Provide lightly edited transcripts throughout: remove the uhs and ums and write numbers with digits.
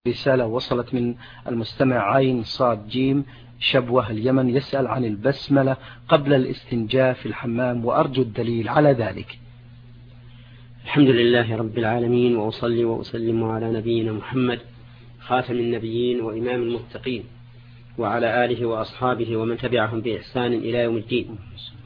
رسالة وصلت من المستمع عين صاد جيم شبوة اليمن، يسأل عن البسملة قبل الاستنجاء في الحمام وأرجو الدليل على ذلك. الحمد لله رب العالمين، وأصلي وأسلم على نبينا محمد خاتم النبيين وإمام المتقين، وعلى آله وأصحابه ومن تبعهم بإحسان إلى يوم الدين.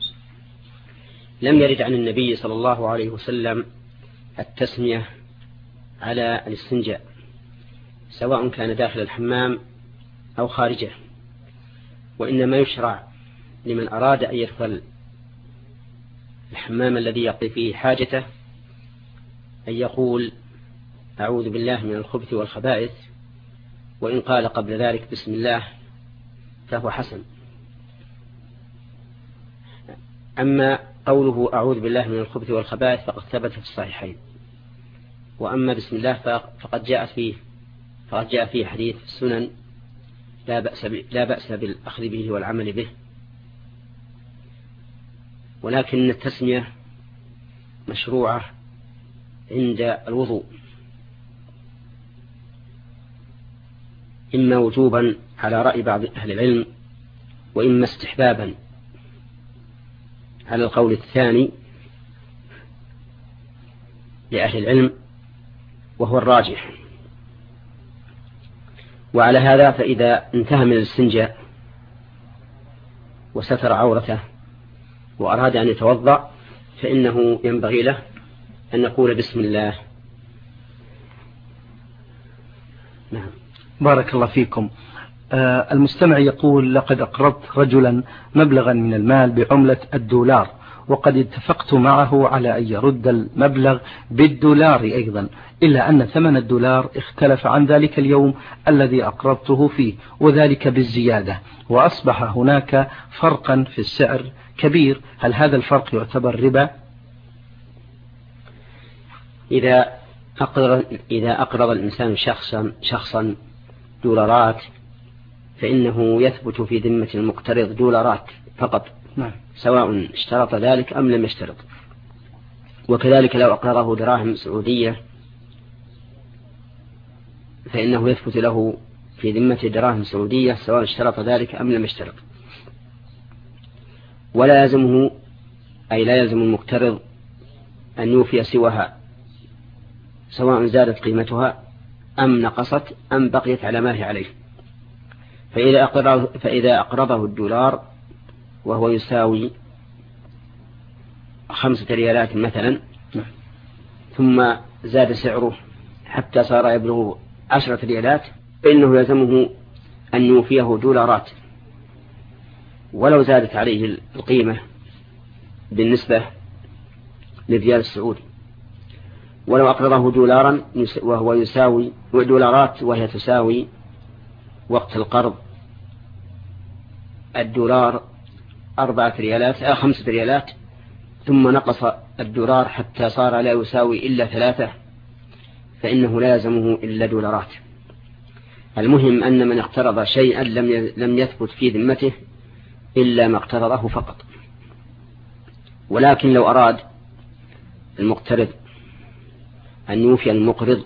لم يرد عن النبي صلى الله عليه وسلم التسمية على الاستنجاء، سواء كان داخل الحمام أو خارجه، وإنما يشرع لمن أراد أن يدخل الحمام الذي يقضي فيه حاجته أن يقول أعوذ بالله من الخبث والخبائث، وإن قال قبل ذلك بسم الله فهو حسن. أما قوله أعوذ بالله من الخبث والخبائث فقد ثبت في الصحيحين، وأما بسم الله فقد جاء فيه حديث في السنن لا بأس بالأخذ به والعمل به، ولكن التسمية مشروعة عند الوضوء، إما وجوبا على رأي بعض أهل العلم، وإما استحبابا على القول الثاني لأهل العلم وهو الراجح. وعلى هذا فإذا انتهى من الاستنجاء وستر عورته وأراد أن يتوضأ فإنه ينبغي له أن يقول بسم الله. نعم، بارك الله فيكم. المستمع يقول لقد أقرضت رجلا مبلغا من المال بعملة الدولار، وقد اتفقت معه على أن يرد المبلغ بالدولار أيضا، إلا أن ثمن الدولار اختلف عن ذلك اليوم الذي أقرضته فيه، وذلك بالزيادة، وأصبح هناك فرقا في السعر كبير. هل هذا الفرق يعتبر ربا؟ إذا أقرض الإنسان شخصا دولارات فإنه يثبت في ذمة المقترض دولارات فقط، نعم، سواء اشترط ذلك أم لم يشترط. وكذلك لو أقرضه دراهم سعودية فإنه يثبت له في ذمة دراهم سعودية سواء اشترط ذلك أم لم يشترط. ولا يلزمه، أي لا يلزم المقترض أن يوفي سواها، سواء زادت قيمتها أم نقصت أم بقيت على ما هي عليه. فإذا أقرضه الدولار وهو يساوي 5 ريالات مثلا، ثم زاد سعره حتى صار يبلغ 10 ريالات، فإنه يلزمه أن يوفيه دولارات ولو زادت عليه القيمة بالنسبة للريال السعودي. ولو أقرضه دولارا وهو يساوي دولارات وهي تساوي وقت القرض الدولار 5 ريالات، ثم نقص الدولار حتى صار لا يساوي إلا 3، فإنه لا يلزمه إلا دولارات. المهم أن من اقترض شيئا لم يثبت في ذمته إلا ما اقترضه فقط. ولكن لو أراد المقترض أن يوفي المقرض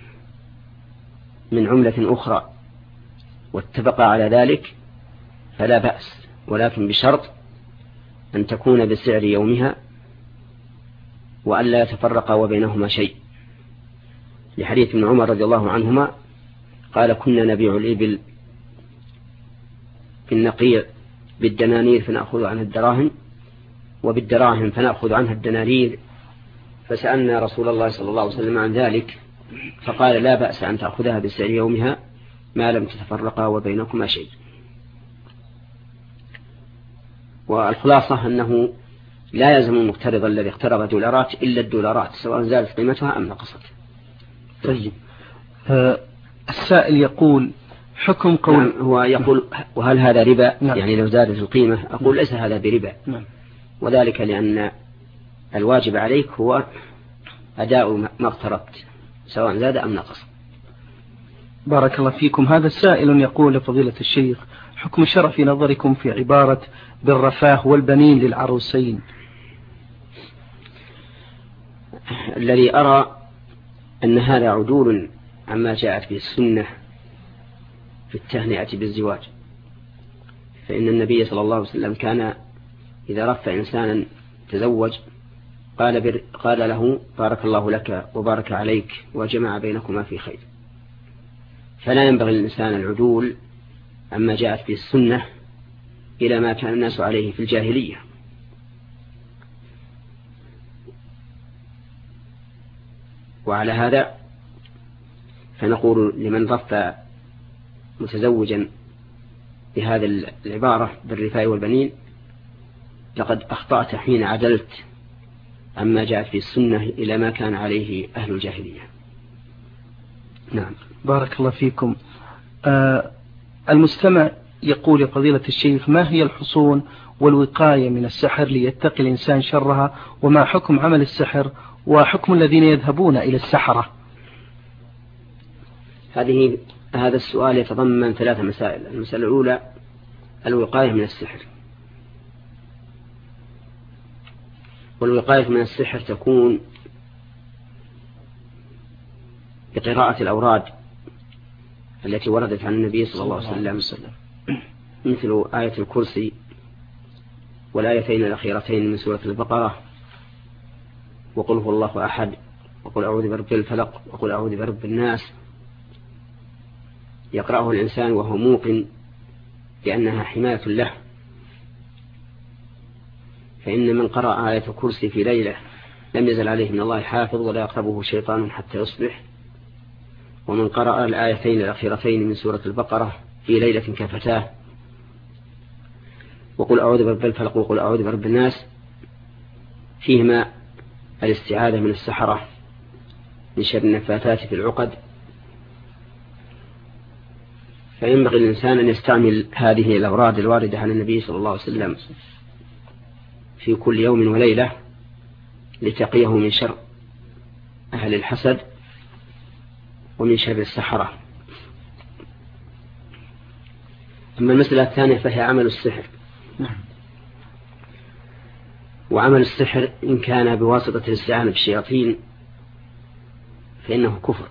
من عملة أخرى واتفق على ذلك فلا بأس، ولكن بشرط أن تكون بسعر يومها وأن لا يتفرق وبينهما شيء، لحديث ابن عمر رضي الله عنهما قال كنا نبيع الإبل في النقيع بالدنانير فنأخذ عنها الدراهم، وبالدراهم فنأخذ عنها الدنانير، فسألنا رسول الله صلى الله عليه وسلم عن ذلك فقال لا بأس أن تأخذها بسعر يومها ما لم تتفرقا وبينكما شيء. والخلاصة أنه لا يلزم المقترض الذي اقترض دولارات إلا الدولارات سواء زادت قيمتها أم نقصت. طيب، السائل يقول حكم قول، نعم، هو يقول وهل هذا ربا؟ نعم. يعني لو زادت القيمة أقول ليس هذا بربا، نعم. وذلك لأن الواجب عليك هو أداء ما اقترضت سواء زاد أم نقص. بارك الله فيكم. هذا السائل يقول لفضيلة الشيخ حكم الشرع في نظركم في عبارة بالرفاه والبنين للعروسين؟ الذي أرى أن هذا عدول عما جاءت به السنة في التهنئة بالزواج، فإن النبي صلى الله عليه وسلم كان إذا رفع إنسانا تزوج قال له بارك الله لك وبارك عليك وجمع بينكما في خير. فلا ينبغي للإنسان العدول عما جاءت به السنة إلى ما كان الناس عليه في الجاهلية. وعلى هذا فنقول لمن رفع متزوجا بهذه العبارة بالرفاء والبنين لقد أخطأت حين عدلت عما جاءت في السنة إلى ما كان عليه أهل الجاهلية. نعم. بارك الله فيكم. المستمع يقول يا فضيلة الشيخ: ما هي الحصون والوقاية من السحر ليتقي الإنسان شرها، وما حكم عمل السحر وحكم الذين يذهبون إلى السحرة؟ هذا السؤال يتضمن 3 مسائل. المسألة الأولى الوقاية من السحر. والوقاية من السحر تكون بقراءة الأوراد التي وردت عن النبي صلى الله عليه وسلم، مثل آية الكرسي والآيتين الأخيرتين من سورة البقرة، وقل هو الله أحد، وقل أعوذ برب الفلق، وقل أعوذ برب الناس. يقرأه الإنسان وهو موقن بأنها حماية له، فإن من قرأ آية الكرسي في ليلة لم يزل عليه من الله حافظ ولا يقربه شيطان حتى يصبح. ومن قرأ الآيتين الأخيرتين من سورة البقرة في ليلة كفتاه، وقل أعوذ برب الفلق وقل أعوذ برب الناس، فيهما الاستعاذة من السحرة من شر النفاثات في العقد. فينبغي الإنسان أن يستعمل هذه الأوراد الواردة عن النبي صلى الله عليه وسلم في كل يوم وليلة لتقيه من شر أهل الحسد ومن شر السحرة. أما المسألة الثانية فهي عمل السحر. وعمل السحر إن كان بواسطة الاستعانة بالشياطين فإنه كفر،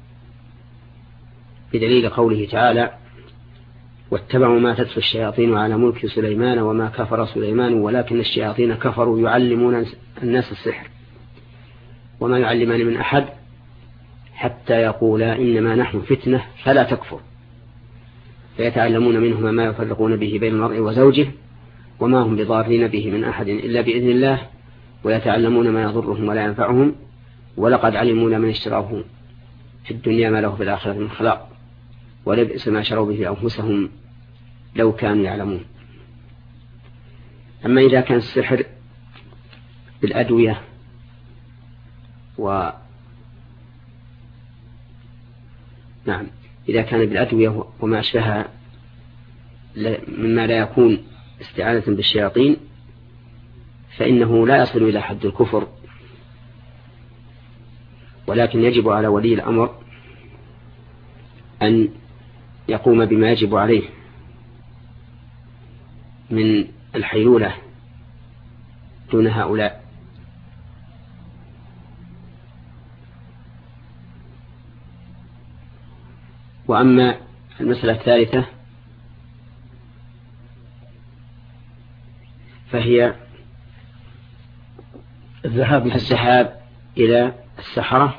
بدليل قوله تعالى: واتبعوا ما تتلو الشياطين على ملك سليمان وما كفر سليمان ولكن الشياطين كفروا يعلمون الناس السحر وما يعلمان من أحد حتى يقولا إنما نحن فتنة فلا تكفر، فيتعلمون منهما ما يفرقون به بين المرء وزوجه وما هم بضارين به من أحد إلا بإذن الله ويتعلمون ما يضرهم ولا ينفعهم ولقد علموا من اشتراه في الدنيا ما له في الآخرة من خلاق ولبئس ما شروا به أنفسهم لو كانوا يعلمون. أما إذا كان السحر بالأدوية إذا كان بالأدوية وما أشبهها مما لا يكون استعانة بالشياطين فإنه لا يصل إلى حد الكفر، ولكن يجب على ولي الأمر أن يقوم بما يجب عليه من الحيلولة دون هؤلاء. وأما المسألة الثالثة فهي الذهاب إلى السحرة.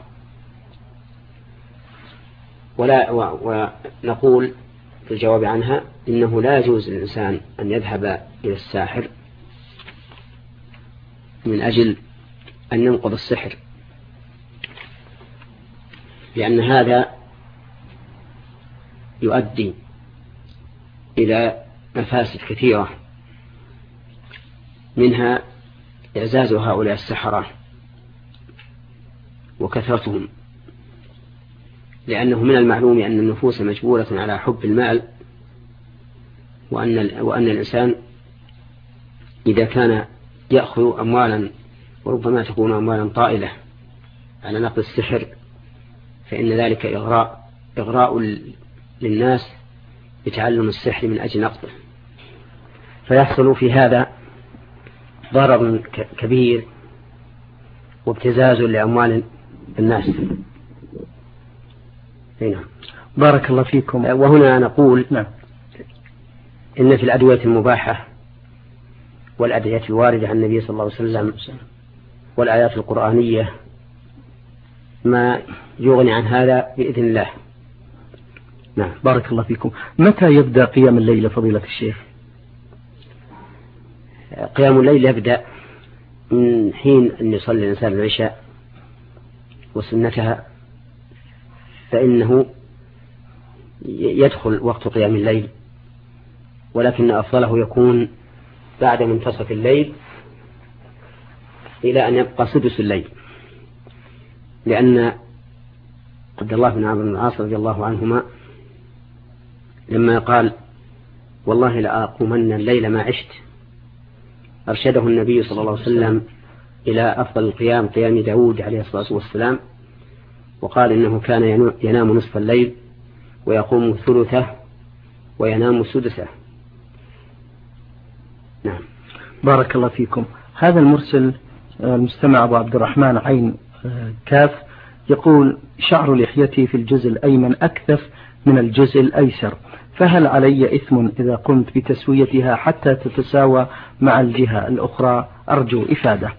ونقول في الجواب عنها إنه لا يجوز للإنسان أن يذهب إلى الساحر من أجل أن ينقض السحر، لأن هذا يؤدي إلى مفاسد كثيرة، منها إعزاز هؤلاء السحرة وكثرتهم، لأنه من المعلوم أن النفوس مجبولة على حب المال، وأن الإنسان إذا كان يأخذ أموالا وربما تكون أموالا طائلة على نقد السحر فإن ذلك إغراء للناس بتعلم السحر من أجل نقده، فيحصل في هذا ضرر كبير وابتزاز لأموال الناس. هنا. بارك الله فيكم. وهنا نقول نعم. إن في الأدوية المباحة والأدعية الواردة عن النبي صلى الله عليه وسلم والآيات القرآنية ما يغني عن هذا بإذن الله. نعم. بارك الله فيكم. متى يبدأ قيام الليل فضيلة الشيخ؟ قيام الليل يبدأ من حين أن يصلي الإنسان العشاء وسنتها، فإنه يدخل وقت قيام الليل، ولكن أفضله يكون بعد منتصف الليل إلى أن يبقى سدس الليل، لأن عبد الله بن عمرو بن العاص رضي الله عنهما لما قال والله لأقومن الليل ما عشت أرشده النبي صلى الله عليه وسلم إلى أفضل القيام قيام داود عليه الصلاة والسلام، وقال إنه كان ينام نصف الليل ويقوم ثلثه وينام سدسه. نعم. بارك الله فيكم. هذا المرسل المستمع أبو عبد الرحمن عين كاف يقول شعر لحيتي في الجزء الأيمن أكثف من الجزء الأيسر، فهل علي إثم إذا قمت بتسويتها حتى تتساوى مع الجهة الأخرى؟ أرجو إفادة.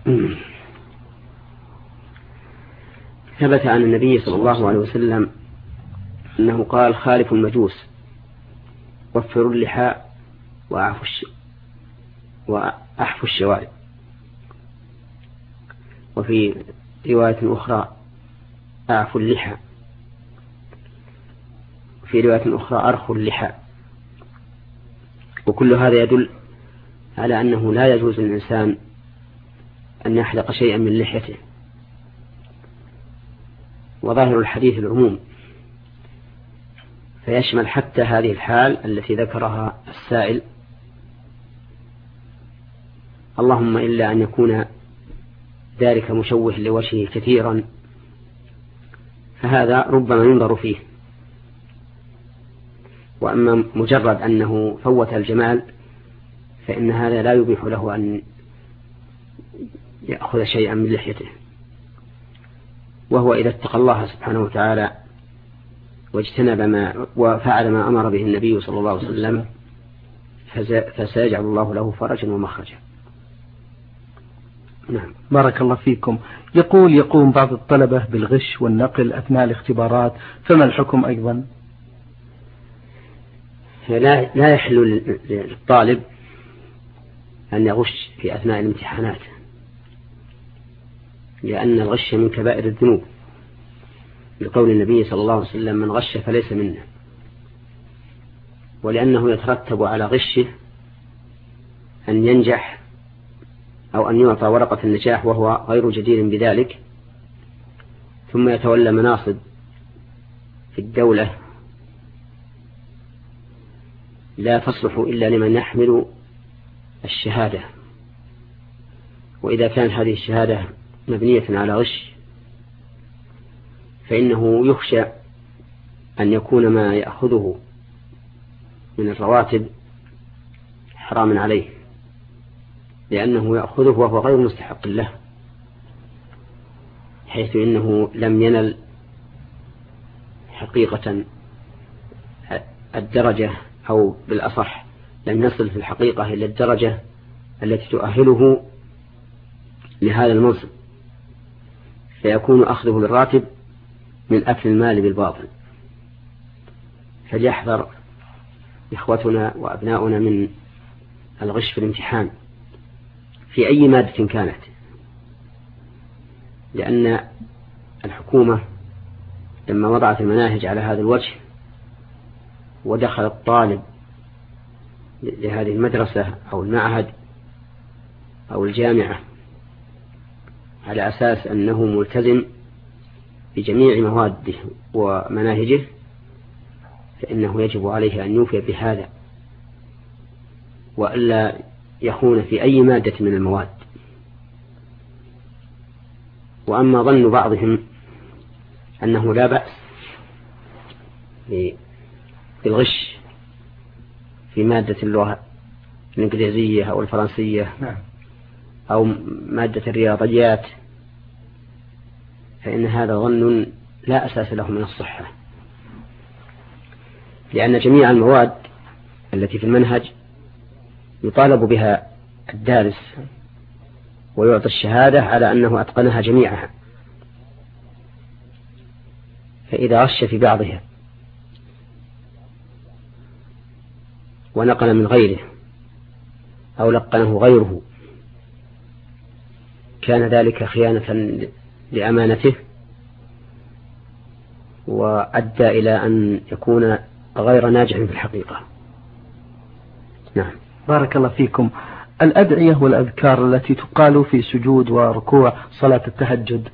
ثبت عن النبي صلى الله عليه وسلم أنه قال خالف المجوس وفروا اللحى وأحفوا الشوارب، وفي رواية أخرى أعفوا اللحى، في رواية أخرى أرخوا اللحى. وكل هذا يدل على أنه لا يجوز للإنسان أن يحلق شيئا من لحيته، وظاهر الحديث العموم فيشمل حتى هذه الحال التي ذكرها السائل، اللهم إلا أن يكون ذلك مشوه لوجهه كثيرا، فهذا ربما ينظر فيه. وأما مجرد أنه فوت الجمال فإن هذا لا يبيح له أن يأخذ شيئا من لحيته، وهو إذا اتقى الله سبحانه وتعالى واجتنب وفعل ما أمر به النبي صلى الله عليه وسلم فسيجعل الله له فرجا ومخرجا. نعم. بارك الله فيكم. يقوم بعض الطلبة بالغش والنقل أثناء الاختبارات، فما الحكم أيضا؟ لا يحل للطالب أن يغش في أثناء الامتحانات، لأن الغش من كبائر الذنوب، لقول النبي صلى الله عليه وسلم من غش فليس منا، ولأنه يترتب على غشه أن ينجح أو أن يعطى ورقة النجاح وهو غير جدير بذلك، ثم يتولى مناصب في الدولة لا تصلح إلا لمن يحمل الشهادة. وإذا كانت هذه الشهادة مبنية على غش فإنه يخشى أن يكون ما يأخذه من الرواتب حراما عليه، لأنه يأخذه وهو غير مستحق له، حيث إنه لم ينل حقيقة الدرجة، أو بالأصح لم يصل في الحقيقة إلى الدرجة التي تؤهله لهذا المنصب، فيكون أخذه للراتب من أكل المال بالباطل. فليحذر إخوتنا وأبناؤنا من الغش في الامتحان في أي مادة كانت، لأن الحكومة لما وضعت المناهج على هذا الوجه ودخل الطالب لهذه المدرسة أو المعهد أو الجامعة على أساس أنه ملتزم بجميع مواده ومناهجه، فإنه يجب عليه أن يوفي بهذا وألا يخون في أي مادة من المواد. وأما ظن بعضهم أنه لا بأس بالغش في مادة اللغة الإنجليزية أو الفرنسية أو مادة الرياضيات، فإن هذا ظن لا أساس له من الصحة، لأن جميع المواد التي في المنهج يطالب بها الدارس ويعطي الشهادة على أنه أتقنها جميعها، فإذا غش في بعضها ونقل من غيره أو لقنه غيره كان ذلك خيانة لأمانته وأدى إلى أن يكون غير ناجح في الحقيقة. نعم. بارك الله فيكم. الأدعية والأذكار التي تقال في سجود وركوع صلاة التهجد.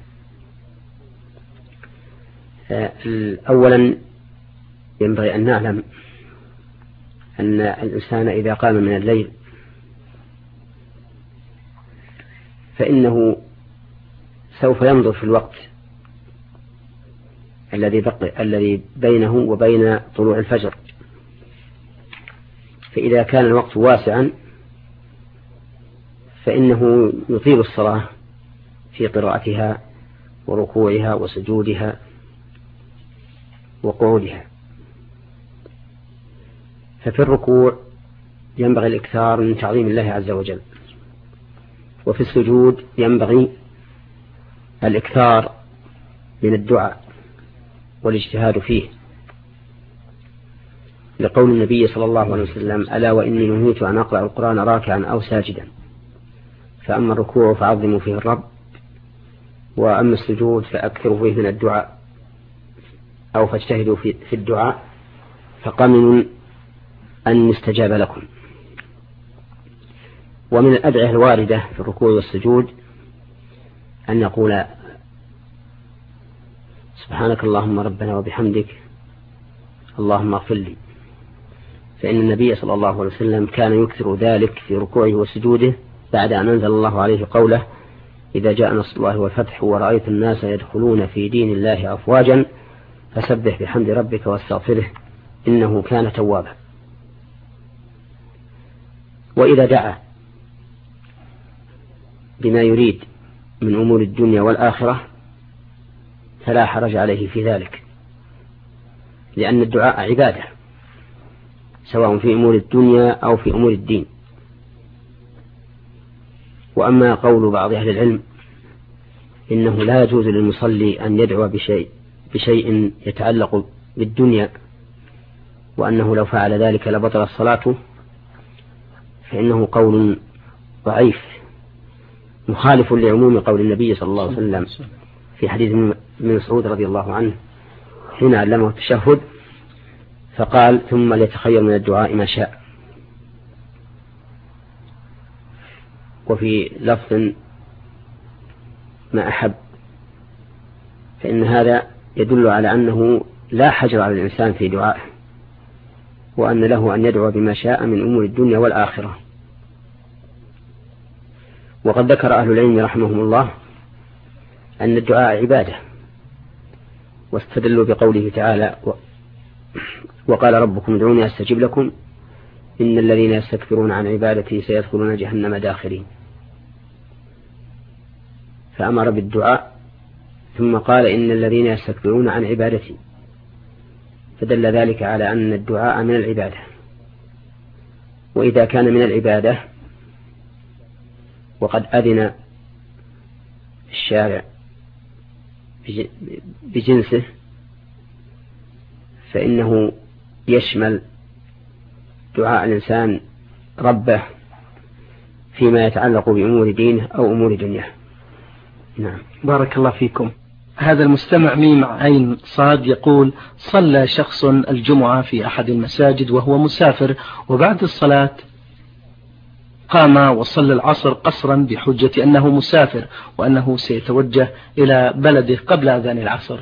أولا ينبغي أن نعلم أن الإنسان إذا قام من الليل فإنه سوف ينظر في الوقت الذي بينه وبين طلوع الفجر، فإذا كان الوقت واسعا فإنه يطيل الصلاة في قراءتها وركوعها وسجودها وقعودها. ففي الركوع ينبغي الإكثار من تعظيم الله عز وجل، وفي السجود ينبغي الإكثار من الدعاء والاجتهاد فيه، لقول النبي صلى الله عليه وسلم: ألا وإني نهيت أن أقرأ القرآن راكعا أو ساجدا، فأما الركوع فعظموا فيه الرب، وأما السجود فأكثروا فيه من الدعاء أو فاجتهدوا في الدعاء فقمن أن يستجاب لكم. ومن الأدعية الواردة في الركوع والسجود أن يقول: سبحانك اللهم ربنا وبحمدك اللهم اغفر لي، فإن النبي صلى الله عليه وسلم كان يكثر ذلك في ركوعه وسجوده بعد أن أنزل الله عليه قوله: إذا جاء نصر الله والفتح ورأيت الناس يدخلون في دين الله أفواجا فسبح بحمد ربك واستغفره إنه كان توابا. وإذا دعا بما يريد من أمور الدنيا والآخرة فلا حرج عليه في ذلك، لأن الدعاء عبادة سواء في أمور الدنيا أو في أمور الدين. وأما قول بعض أهل العلم إنه لا يجوز للمصلي أن يدعو بشيء يتعلق بالدنيا، وأنه لو فعل ذلك لبطل صلاته، فإنه قول ضعيف مخالف لعموم قول النبي صلى الله عليه وسلم في حديث ابن مسعود رضي الله عنه حين علمه التشهد فقال: ثم ليتخير من الدعاء ما شاء. وفي لفظ ما أحب، فإن هذا يدل على أنه لا حجر على الإنسان في دعائه، وأن له أن يدعو بما شاء من أمور الدنيا والآخرة. وقد ذكر أهل العلم رحمهم الله أن الدعاء عبادة، واستدلوا بقوله تعالى: وقال ربكم ادعوني أستجب لكم إن الذين يستكبرون عن عبادتي سيدخلون جهنم داخرين. فأمر بالدعاء ثم قال: إن الذين يستكبرون عن عبادتي، فدل ذلك على أن الدعاء من العبادة. وإذا كان من العبادة وقد أذن الشارع بجنسه فإنه يشمل دعاء الإنسان ربه فيما يتعلق بأمور دينه أو أمور دنياه. نعم. بارك الله فيكم. هذا المستمع ميم عين صاد يقول: صلى شخص الجمعة في أحد المساجد وهو مسافر، وبعد الصلاة قام وصلى العصر قصرا بحجة أنه مسافر وأنه سيتوجه إلى بلده قبل أذان العصر.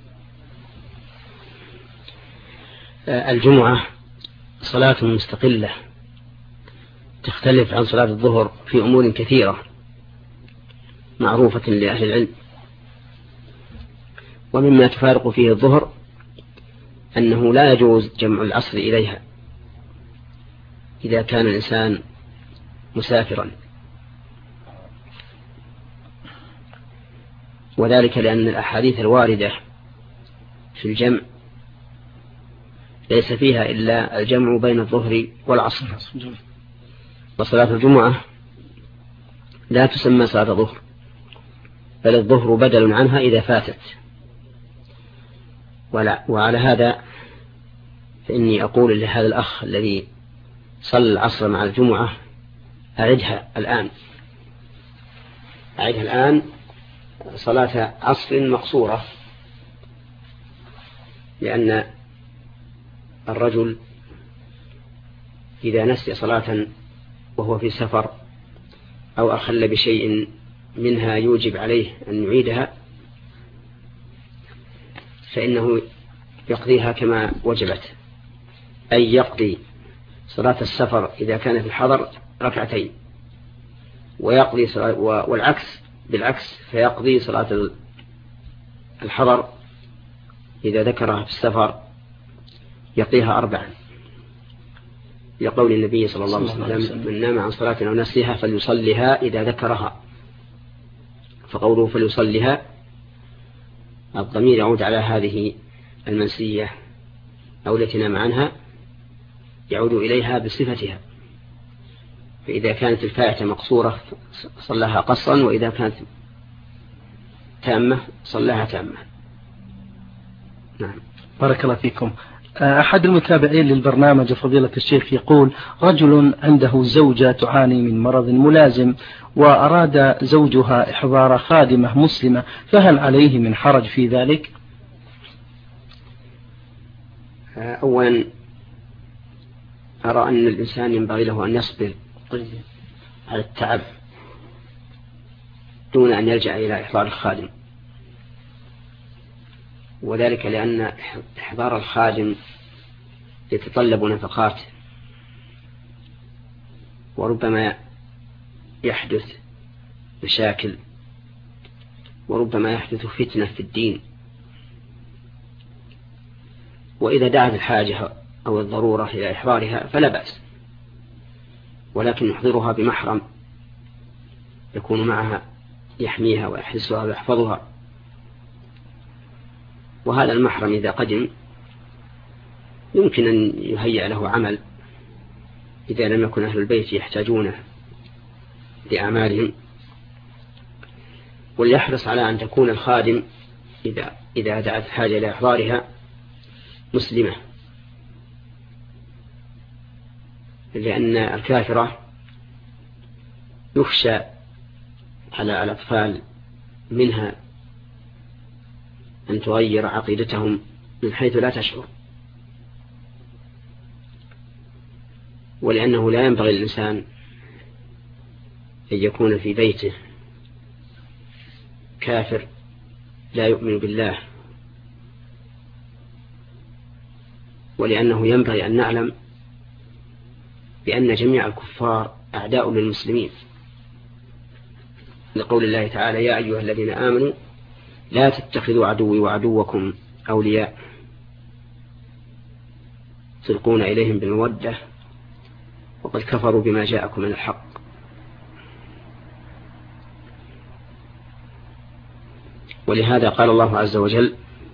الجمعة صلاة مستقلة تختلف عن صلاة الظهر في أمور كثيرة معروفة لأهل العلم، ومما تفارق فيه الظهر أنه لا يجوز جمع العصر إليها إذا كان الإنسان مسافرا، وذلك لأن الأحاديث الواردة في الجمع ليس فيها إلا الجمع بين الظهر والعصر. وصلاة الجمعة لا تسمى صلاة ظهر، بل الظهر بدل عنها إذا فاتت. وعلى هذا فإني أقول لهذا الأخ الذي صلى العصر مع الجمعة أعدها الآن صلاة عصر مقصورة، لأن الرجل إذا نسي صلاة وهو في سفر أو أخل بشيء منها يوجب عليه أن يعيدها فإنه يقضيها كما وجبت، أي يقضي صلاة السفر إذا كان في الحضر ركعتين، ويقضي بالعكس فيقضي صلاة الحضر إذا ذكرها في السفر يقضيها 4، لقول النبي صلى الله عليه وسلم: من نام عن صلاة أو نسيها فليصلها إذا ذكرها. فقوله فليصلها الضمير يعود على هذه المنسية أو التي نام عنها، يعود إليها بصفتها، فإذا كانت الفائتة مقصورة صلىها قصرا، وإذا كانت تامة صلىها تامة. نعم. بارك الله فيكم. أحد المتابعين للبرنامج فضيلة الشيخ يقول: رجل عنده زوجة تعاني من مرض ملازم، وأراد زوجها إحضار خادمة مسلمة، فهل عليه من حرج في ذلك؟ أولا أرى أن الإنسان ينبغي له أن يصبر على التعب دون أن يلجأ إلى إحضار الخادم، وذلك لأن إحضار الخادم يتطلب نفقات، وربما يحدث مشاكل، وربما يحدث فتنة في الدين. وإذا دعت الحاجة أو الضرورة إلى إحضارها فلا بأس، ولكن يحضرها بمحرم يكون معها يحميها ويحرسها ويحفظها. وهذا المحرم إذا قدم يمكن أن يهيئ له عمل إذا لم يكن أهل البيت يحتاجونه لأعمالهم، وليحرص على أن تكون الخادم إذا دعت الحاجة إلى إحضارها مسلمة، لأن الكافرة يخشى على الأطفال منها أن تغير عقيدتهم من حيث لا تشعر، ولأنه لا ينبغي للإنسان أن يكون في بيته كافر لا يؤمن بالله، ولأنه ينبغي أن نعلم بأن جميع الكفار أعداء للمسلمين، لقول الله تعالى: يا أيها الذين آمنوا لا تتخذوا عدوي وعدوكم أولياء تلقون إليهم بالمودة وقد كفروا بما جاءكم من الحق. ولهذا قال الله عز وجل: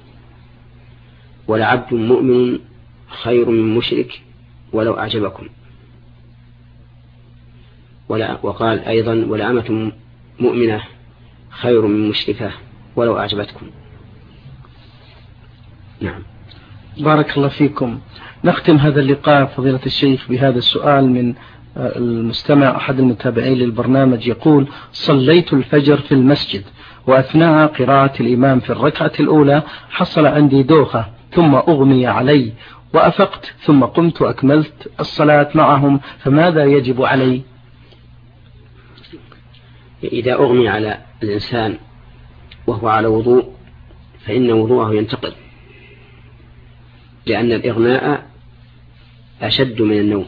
ولعبد مؤمن خير من مشرك ولو أعجبكم. وقال أيضا: ولأمة مؤمنة خير من مشركة ولو أعجبتكم. نعم. بارك الله فيكم. نختم هذا اللقاء فضيلة الشيخ بهذا السؤال من المستمع أحد المتابعين للبرنامج يقول: صليت الفجر في المسجد، وأثناء قراءة الإمام في الركعة الأولى حصل عندي دوخة ثم أغمي علي، وأفقت ثم قمت أكملت الصلاة معهم، فماذا يجب علي؟ إذا أغمي على الإنسان وهو على وضوء فإن وضوءه ينتقل، لأن الإغماء أشد من النوم،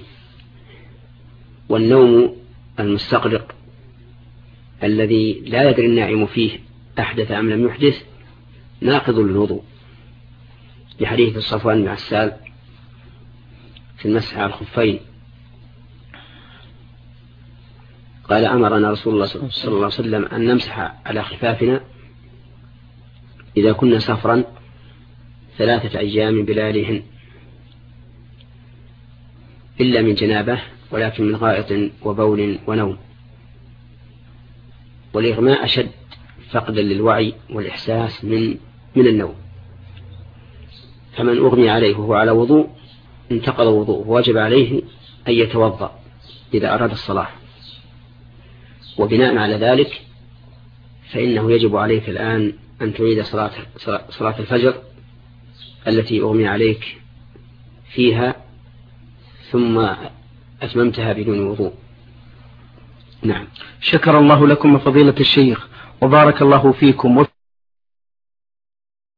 والنوم المستغرق الذي لا يدري النائم فيه أحدث أم لم يحدث ناقض للوضوء، لحديث الصفوان بن عسال في المسح على الخفين قال: أمرنا رسول الله صلى الله عليه وسلم أن نمسح على خفافنا إذا كنا سفرا 3 أيام بلياليهن، إلا من جنابه ولكن من غائط وبول ونوم. والإغماء أشد فقدا للوعي والإحساس من النوم. فمن أغمي عليه وهو على وضوء انتقض وضوءه، وجب عليه أن يتوضأ إذا أراد الصلاة. وبناء على ذلك فإنه يجب عليك الآن أن تعيد صلاة الفجر التي أغمي عليك فيها ثم أتممتها بدون وضوء. نعم. شكر الله لكم فضيلة الشيخ وبارك الله فيكم.